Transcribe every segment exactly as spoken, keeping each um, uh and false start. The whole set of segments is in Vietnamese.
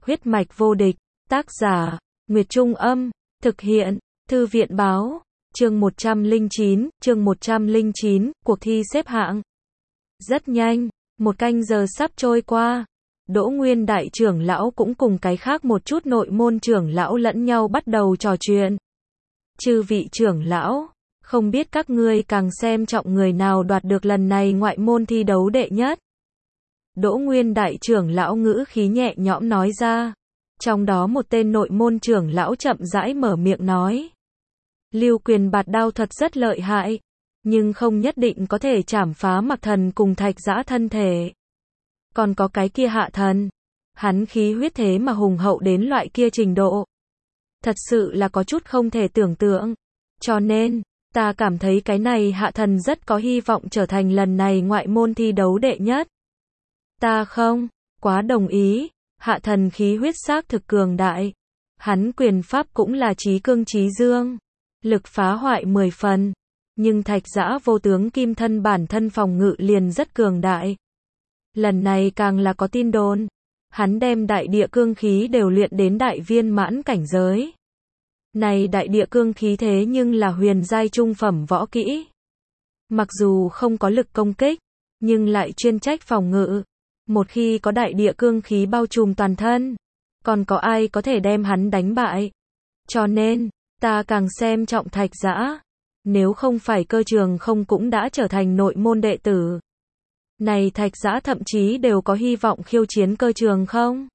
Huyết mạch vô địch, tác giả, Nguyệt Trung Âm, thực hiện, Thư viện Báo, chương một trăm lẻ chín, chương một trăm lẻ chín, cuộc thi xếp hạng. Rất nhanh, một canh giờ sắp trôi qua, Đỗ Nguyên đại trưởng lão cũng cùng cái khác một chút nội môn trưởng lão lẫn nhau bắt đầu trò chuyện. Chư vị trưởng lão, không biết các ngươi càng xem trọng người nào đoạt được lần này ngoại môn thi đấu đệ nhất. Đỗ Nguyên đại trưởng lão ngữ khí nhẹ nhõm nói ra. Trong đó một tên nội môn trưởng lão chậm rãi mở miệng nói. Lưu Quyền bạt đao thuật rất lợi hại, nhưng không nhất định có thể chảm phá Mặc Thần cùng Thạch Dã thân thể. Còn có cái kia Hạ Thần, hắn khí huyết thế mà hùng hậu đến loại kia trình độ. Thật sự là có chút không thể tưởng tượng. Cho nên, ta cảm thấy cái này Hạ Thần rất có hy vọng trở thành lần này ngoại môn thi đấu đệ nhất. Ta không quá đồng ý. Hạ Thần khí huyết xác thực cường đại. Hắn quyền pháp cũng là chí cương chí dương, lực phá hoại mười phần. Nhưng Thạch Dã vô tướng kim thân bản thân phòng ngự liền rất cường đại. Lần này càng là có tin đồn. Hắn đem đại địa cương khí đều luyện đến đại viên mãn cảnh giới. Này đại địa cương khí thế nhưng là huyền giai trung phẩm võ kỹ. Mặc dù không có lực công kích, nhưng lại chuyên trách phòng ngự. Một khi có đại địa cương khí bao trùm toàn thân, còn có ai có thể đem hắn đánh bại. Cho nên, ta càng xem trọng Thạch Dã. Nếu không phải Cơ Trường không cũng đã trở thành nội môn đệ tử. Này Thạch Dã thậm chí đều có hy vọng khiêu chiến Cơ Trường không.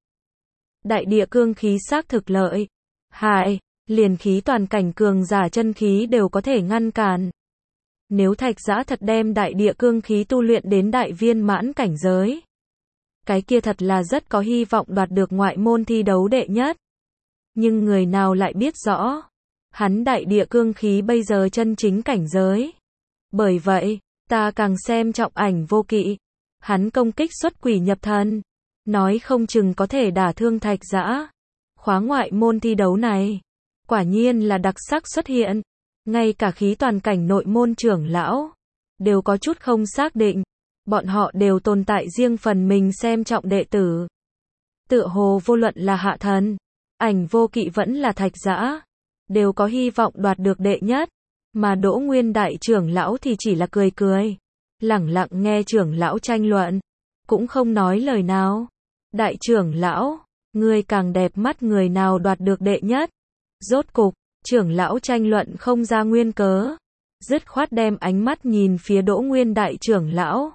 Đại địa cương khí xác thực lợi hại, liền khí toàn cảnh cường giả chân khí đều có thể ngăn cản. Nếu Thạch Dã thật đem đại địa cương khí tu luyện đến đại viên mãn cảnh giới, cái kia thật là rất có hy vọng đoạt được ngoại môn thi đấu đệ nhất. Nhưng người nào lại biết rõ, hắn đại địa cương khí bây giờ chân chính cảnh giới. Bởi vậy, ta càng xem trọng Ảnh Vô Kỵ. Hắn công kích xuất quỷ nhập thần, nói không chừng có thể đả thương Thạch Dã. Khóa ngoại môn thi đấu này, quả nhiên là đặc sắc xuất hiện. Ngay cả khí toàn cảnh nội môn trưởng lão, đều có chút không xác định. Bọn họ đều tồn tại riêng phần mình xem trọng đệ tử. Tựa hồ vô luận là Hạ Thần, Ảnh Vô Kỵ vẫn là Thạch Dã, đều có hy vọng đoạt được đệ nhất. Mà Đỗ Nguyên đại trưởng lão thì chỉ là cười cười, lẳng lặng nghe trưởng lão tranh luận, cũng không nói lời nào. Đại trưởng lão, ngươi càng đẹp mắt người nào đoạt được đệ nhất. Rốt cục, trưởng lão tranh luận không ra nguyên cớ, dứt khoát đem ánh mắt nhìn phía Đỗ Nguyên đại trưởng lão.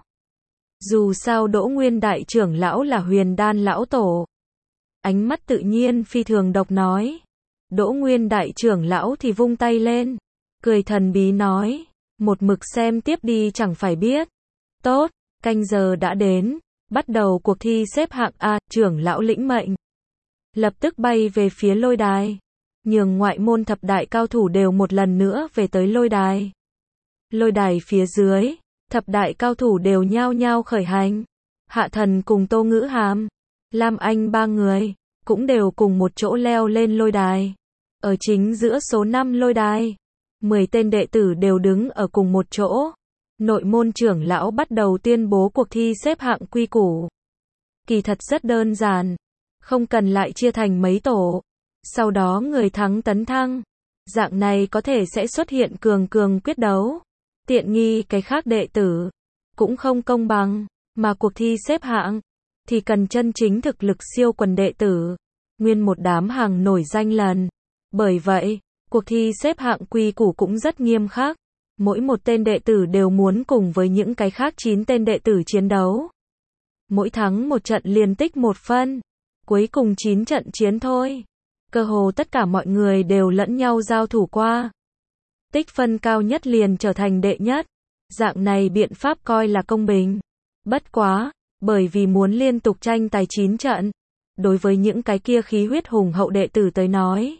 Dù sao Đỗ Nguyên đại trưởng lão là Huyền Đan lão tổ. Ánh mắt tự nhiên phi thường độc nói. Đỗ Nguyên đại trưởng lão thì vung tay lên, cười thần bí nói, một mực xem tiếp đi chẳng phải biết. Tốt, canh giờ đã đến, bắt đầu cuộc thi xếp hạng A. Trưởng lão lĩnh mệnh, lập tức bay về phía lôi đài, nhường ngoại môn thập đại cao thủ đều một lần nữa về tới lôi đài. Lôi đài phía dưới, thập đại cao thủ đều nhao nhao khởi hành. Hạ Thần cùng Tô Ngữ Hàm, Lam Anh ba người, cũng đều cùng một chỗ leo lên lôi đài. Ở chính giữa số năm lôi đài, mười tên đệ tử đều đứng ở cùng một chỗ. Nội môn trưởng lão bắt đầu tuyên bố cuộc thi xếp hạng quy củ. Kỳ thật rất đơn giản, không cần lại chia thành mấy tổ. Sau đó người thắng tấn thăng. Dạng này có thể sẽ xuất hiện cường cường quyết đấu. Tiện nghi cái khác đệ tử, cũng không công bằng, mà cuộc thi xếp hạng, thì cần chân chính thực lực siêu quần đệ tử, nguyên một đám hàng nổi danh lần. Bởi vậy, cuộc thi xếp hạng quy củ cũng rất nghiêm khắc, mỗi một tên đệ tử đều muốn cùng với những cái khác chín tên đệ tử chiến đấu. Mỗi thắng một trận liền tích một phân, cuối cùng chín trận chiến thôi. Cơ hồ tất cả mọi người đều lẫn nhau giao thủ qua. Tích phân cao nhất liền trở thành đệ nhất. Dạng này biện pháp coi là công bình. Bất quá, bởi vì muốn liên tục tranh tài chín trận, đối với những cái kia khí huyết hùng hậu đệ tử tới nói,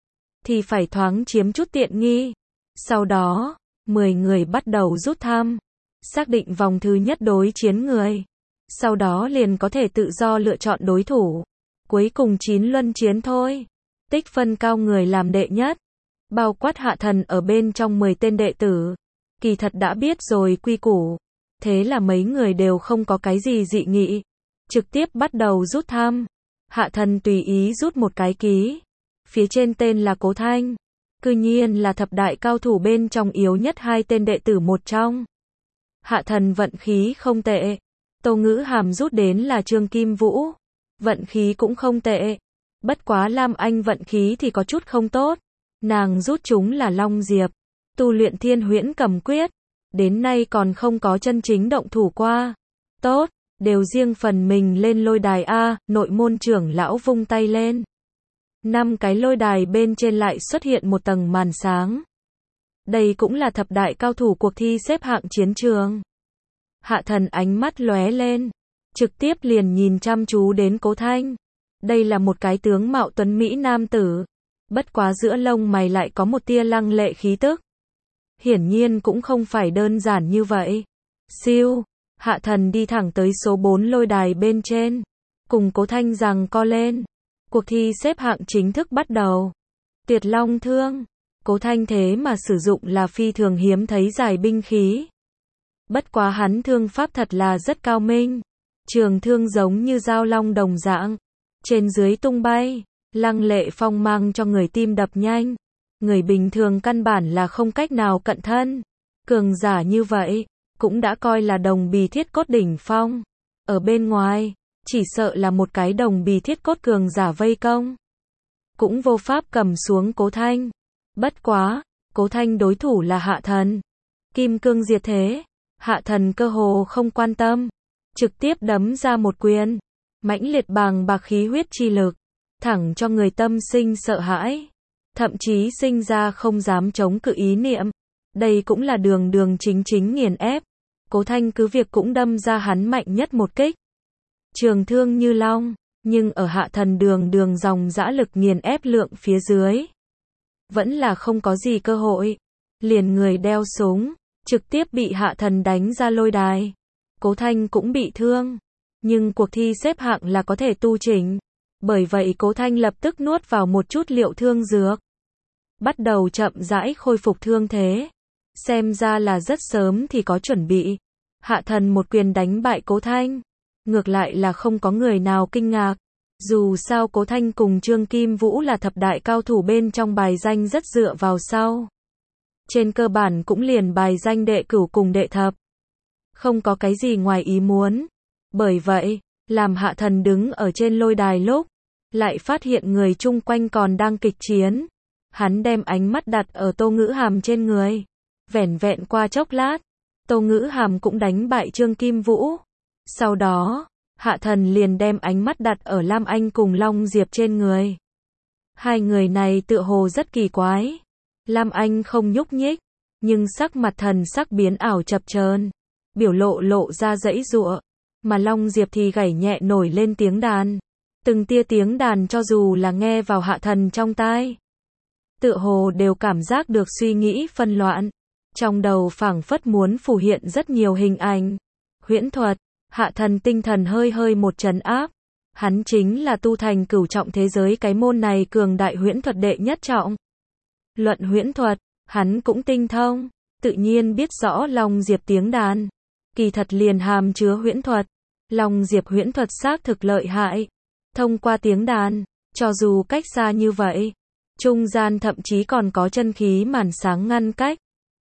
thì phải thoáng chiếm chút tiện nghi. Sau đó, mười người bắt đầu rút thăm, xác định vòng thứ nhất đối chiến người. Sau đó liền có thể tự do lựa chọn đối thủ. Cuối cùng chín luân chiến thôi. Tích phân cao người làm đệ nhất, bao quát Hạ Thần ở bên trong mười tên đệ tử. Kỳ thật đã biết rồi quy củ, thế là mấy người đều không có cái gì dị nghị, trực tiếp bắt đầu rút thăm. Hạ thần tùy ý rút một cái ký. Phía trên tên là Cố Thanh. Cư nhiên là thập đại cao thủ bên trong yếu nhất hai tên đệ tử một trong. Hạ thần vận khí không tệ. Tô Ngữ Hàm rút đến là Trương Kim Vũ. Vận khí cũng không tệ. Bất quá Lam Anh vận khí thì có chút không tốt. Nàng rút chúng là Long Diệp. Tu luyện Thiên Huyễn Cầm Quyết. Đến nay còn không có chân chính động thủ qua. Tốt, đều riêng phần mình lên lôi đài A, nội môn trưởng lão vung tay lên. Năm cái lôi đài bên trên lại xuất hiện một tầng màn sáng. Đây cũng là thập đại cao thủ cuộc thi xếp hạng chiến trường. Hạ thần ánh mắt lóe lên. Trực tiếp liền nhìn chăm chú đến Cố Thanh. Đây là một cái tướng mạo tuấn Mỹ nam tử. Bất quá giữa lông mày lại có một tia lăng lệ khí tức. Hiển nhiên cũng không phải đơn giản như vậy. Siêu, Hạ thần đi thẳng tới số bốn lôi đài bên trên. Cùng Cố Thanh giằng co lên. Cuộc thi xếp hạng chính thức bắt đầu. Tuyệt Long Thương. Cố Thanh thế mà sử dụng là phi thường hiếm thấy giải binh khí. Bất quá hắn thương pháp thật là rất cao minh. Trường thương giống như dao long đồng dạng. Trên dưới tung bay. Lăng lệ phong mang cho người tim đập nhanh. Người bình thường căn bản là không cách nào cận thân. Cường giả như vậy, cũng đã coi là đồng bì thiết cốt đỉnh phong. Ở bên ngoài, chỉ sợ là một cái đồng bì thiết cốt cường giả vây công. Cũng vô pháp cầm xuống Cố Thanh. Bất quá, Cố Thanh đối thủ là Hạ thần. Kim cương diệt thế. Hạ thần cơ hồ không quan tâm. Trực tiếp đấm ra một quyền. Mãnh liệt bàng bạc khí huyết chi lực. Thẳng cho người tâm sinh sợ hãi. Thậm chí sinh ra không dám chống cự ý niệm. Đây cũng là đường đường chính chính nghiền ép. Cố Thanh cứ việc cũng đâm ra hắn mạnh nhất một kích. Trường thương như long, nhưng ở Hạ thần đường đường dòng dã lực nghiền ép lượng phía dưới. Vẫn là không có gì cơ hội. Liền người đeo súng, trực tiếp bị Hạ thần đánh ra lôi đài. Cố Thanh cũng bị thương. Nhưng cuộc thi xếp hạng là có thể tu chỉnh. Bởi vậy Cố Thanh lập tức nuốt vào một chút liệu thương dược. Bắt đầu chậm rãi khôi phục thương thế. Xem ra là rất sớm thì có chuẩn bị. Hạ thần một quyền đánh bại Cố Thanh. Ngược lại là không có người nào kinh ngạc. Dù sao Cố Thanh cùng Trương Kim Vũ là thập đại cao thủ bên trong bài danh rất dựa vào sau. Trên cơ bản cũng liền bài danh đệ cửu cùng đệ thập. Không có cái gì ngoài ý muốn. Bởi vậy, làm Hạ thần đứng ở trên lôi đài lúc, lại phát hiện người chung quanh còn đang kịch chiến. Hắn đem ánh mắt đặt ở Tô Ngữ Hàm trên người. Vẻn vẹn qua chốc lát, Tô Ngữ Hàm cũng đánh bại Trương Kim Vũ. Sau đó, Hạ thần liền đem ánh mắt đặt ở Lam Anh cùng Long Diệp trên người. Hai người này tựa hồ rất kỳ quái. Lam Anh không nhúc nhích, nhưng sắc mặt thần sắc biến ảo chập chờn, biểu lộ lộ ra giãy giụa, mà Long Diệp thì gảy nhẹ nổi lên tiếng đàn. Từng tia tiếng đàn cho dù là nghe vào Hạ thần trong tai, tựa hồ đều cảm giác được suy nghĩ phân loạn. Trong đầu phảng phất muốn phù hiện rất nhiều hình ảnh. Huyễn thuật, Hạ thần tinh thần hơi hơi một trấn áp. Hắn chính là tu thành cửu trọng thế giới cái môn này cường đại huyễn thuật đệ nhất trọng. Luận huyễn thuật, hắn cũng tinh thông, tự nhiên biết rõ Long Diệp tiếng đàn. Kỳ thật liền hàm chứa huyễn thuật. Long Diệp huyễn thuật xác thực lợi hại. Thông qua tiếng đàn, cho dù cách xa như vậy, trung gian thậm chí còn có chân khí màn sáng ngăn cách.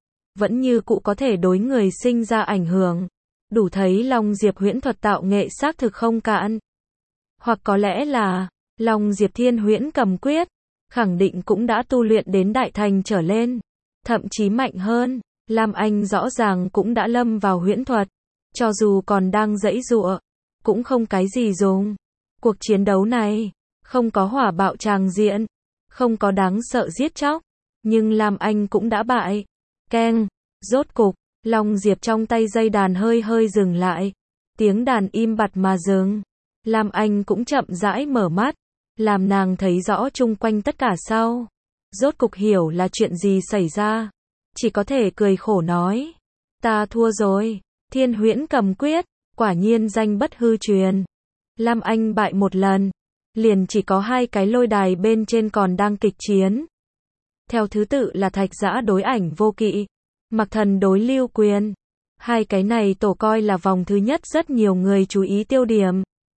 Vẫn như cũ có thể đối người sinh ra ảnh hưởng. Đủ thấy Long Diệp huyễn thuật tạo nghệ xác thực không cạn. Hoặc có lẽ là, Long Diệp Thiên Huyễn Cầm Quyết, khẳng định cũng đã tu luyện đến đại thành trở lên. Thậm chí mạnh hơn, Lam Anh rõ ràng cũng đã lâm vào huyễn thuật. Cho dù còn đang giãy giụa, cũng không cái gì dùng. Cuộc chiến đấu này, không có hỏa bạo tràng diện, không có đáng sợ giết chóc, nhưng Lam Anh cũng đã bại. Keng, rốt cục, Long Diệp trong tay dây đàn hơi hơi dừng lại. Tiếng đàn im bặt mà dừng. Lam Anh cũng chậm rãi mở mắt, làm nàng thấy rõ chung quanh tất cả sau. Rốt cục hiểu là chuyện gì xảy ra. Chỉ có thể cười khổ nói. Ta thua rồi. Thiên Huyễn Cầm Quyết, quả nhiên danh bất hư truyền. Lam Anh bại một lần. Liền chỉ có hai cái lôi đài bên trên còn đang kịch chiến. Theo thứ tự là Thạch Giã đối Ảnh Vô Kỵ, Mặc Thần đối Lưu Quyền. Hai cái này tổ coi là vòng thứ nhất rất nhiều người chú ý tiêu điểm.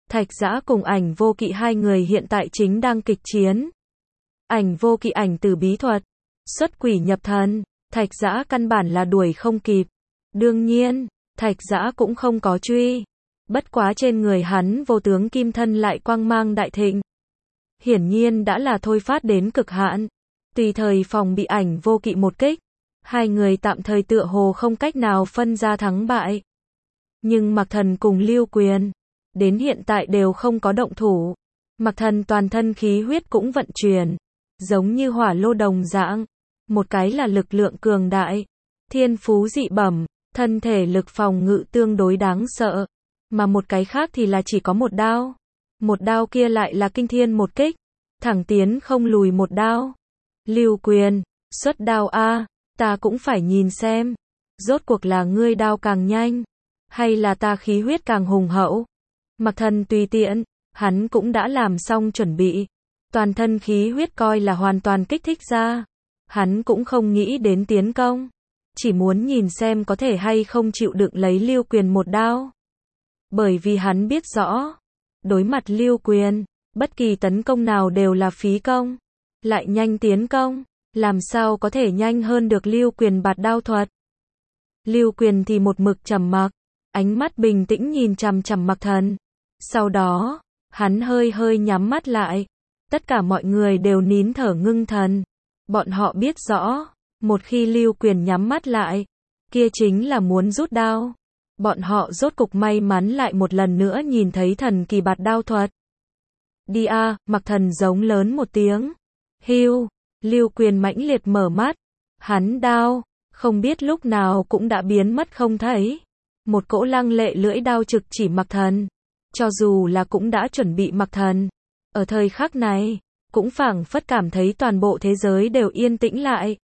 Thạch Giã cùng Ảnh Vô Kỵ hai người hiện tại chính đang kịch chiến. Ảnh Vô Kỵ ảnh từ bí thuật, xuất quỷ nhập thần, Thạch Giã căn bản là đuổi không kịp. Đương nhiên, Thạch Giã cũng không có truy. Bất quá trên người hắn vô tướng kim thân lại quang mang đại thịnh. Hiển nhiên đã là thôi phát đến cực hạn. Tùy thời phòng bị Ảnh Vô Kỵ một kích. Hai người tạm thời tựa hồ không cách nào phân ra thắng bại. Nhưng Mạc Thần cùng Lưu Quyền, đến hiện tại đều không có động thủ. Mạc Thần toàn thân khí huyết cũng vận chuyển, giống như hỏa lô đồng dạng. Một cái là lực lượng cường đại, thiên phú dị bẩm, thân thể lực phòng ngự tương đối đáng sợ. Mà một cái khác thì là chỉ có một đao. Một đao kia lại là kinh thiên một kích, thẳng tiến không lùi một đao. Lưu Quyền, xuất đao a, ta cũng phải nhìn xem. Rốt cuộc là ngươi đao càng nhanh, hay là ta khí huyết càng hùng hậu. Mạc Thần tùy tiện, hắn cũng đã làm xong chuẩn bị. Toàn thân khí huyết coi là hoàn toàn kích thích ra. Hắn cũng không nghĩ đến tiến công. Chỉ muốn nhìn xem có thể hay không chịu đựng lấy Lưu Quyền một đao. Bởi vì hắn biết rõ, đối mặt Lưu Quyền, bất kỳ tấn công nào đều là phí công. Lại nhanh tiến công, làm sao có thể nhanh hơn được Lưu Quyền bạt đao thuật. Lưu Quyền thì một mực trầm mặc, ánh mắt bình tĩnh nhìn chằm chằm Mạc Thần. Sau đó, hắn hơi hơi nhắm mắt lại. Tất cả mọi người đều nín thở ngưng thần. Bọn họ biết rõ, một khi Lưu Quyền nhắm mắt lại, kia chính là muốn rút đao. Bọn họ rốt cục may mắn lại một lần nữa nhìn thấy thần kỳ bạt đao thuật. Đi a, Mạc Thần giống lớn một tiếng. Hưu, Lưu Quyền mãnh liệt mở mắt. Hắn đao, không biết lúc nào cũng đã biến mất không thấy. Một cỗ lăng lệ lưỡi đao trực chỉ Mạc Thần. Cho dù là cũng đã chuẩn bị Mạc Thần, ở thời khắc này, cũng phảng phất cảm thấy toàn bộ thế giới đều yên tĩnh lại.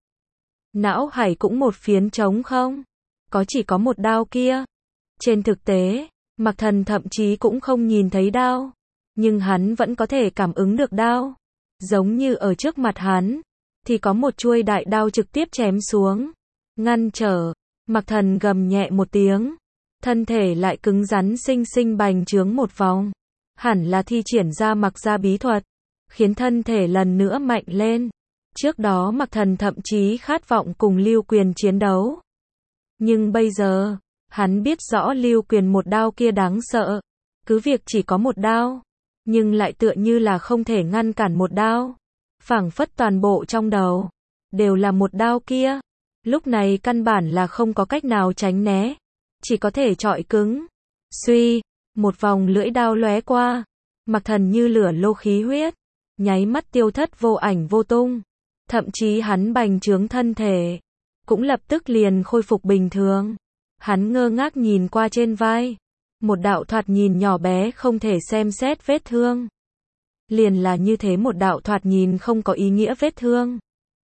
Não hải cũng một phiến trống không. Có chỉ có một đao kia. Trên thực tế, Mạc Thần thậm chí cũng không nhìn thấy đao. Nhưng hắn vẫn có thể cảm ứng được đao. Giống như ở trước mặt hắn, thì có một chuôi đại đao trực tiếp chém xuống. Ngăn trở, Mạc Thần gầm nhẹ một tiếng. Thân thể lại cứng rắn xinh xinh bành trướng một vòng. Hẳn là thi triển ra Mạc gia bí thuật, khiến thân thể lần nữa mạnh lên. Trước đó Mạc Thần thậm chí khát vọng cùng Lưu Quyền chiến đấu. Nhưng bây giờ, hắn biết rõ Lưu Quyền một đao kia đáng sợ. Cứ việc chỉ có một đao, nhưng lại tựa như là không thể ngăn cản một đao. Phảng phất toàn bộ trong đầu đều là một đao kia. Lúc này căn bản là không có cách nào tránh né, chỉ có thể chọi cứng. Suy, một vòng lưỡi đao lóe qua, Mạc Thần như lửa lô khí huyết, nháy mắt tiêu thất vô ảnh vô tung. Thậm chí hắn bành trướng thân thể, cũng lập tức liền khôi phục bình thường. Hắn ngơ ngác nhìn qua trên vai, một đạo thoạt nhìn nhỏ bé không thể xem xét vết thương. Liền là như thế một đạo thoạt nhìn không có ý nghĩa vết thương,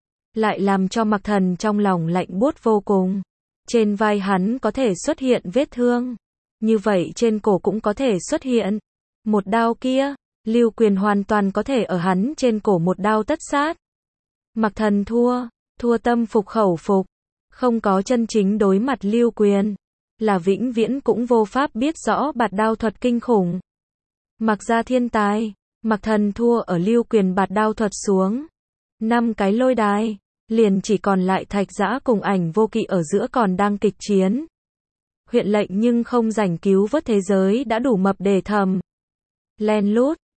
lại làm cho Mạc Thần trong lòng lạnh buốt vô cùng. Trên vai hắn có thể xuất hiện vết thương, như vậy trên cổ cũng có thể xuất hiện. Một đao kia, Lưu Quyền hoàn toàn có thể ở hắn trên cổ một đao tất sát. Mạc Thần thua, thua tâm phục khẩu phục, không có chân chính đối mặt Lưu Quyền, là vĩnh viễn cũng vô pháp biết rõ bạt đao thuật kinh khủng. Mạc gia thiên tài, Mạc Thần thua ở Lưu Quyền bạt đao thuật xuống. Năm cái lôi đài, liền chỉ còn lại Thạch Giã cùng Ảnh Vô Kỵ ở giữa còn đang kịch chiến. Huyện lệnh nhưng không rảnh cứu vớt thế giới đã đủ mập để thầm. Len lút,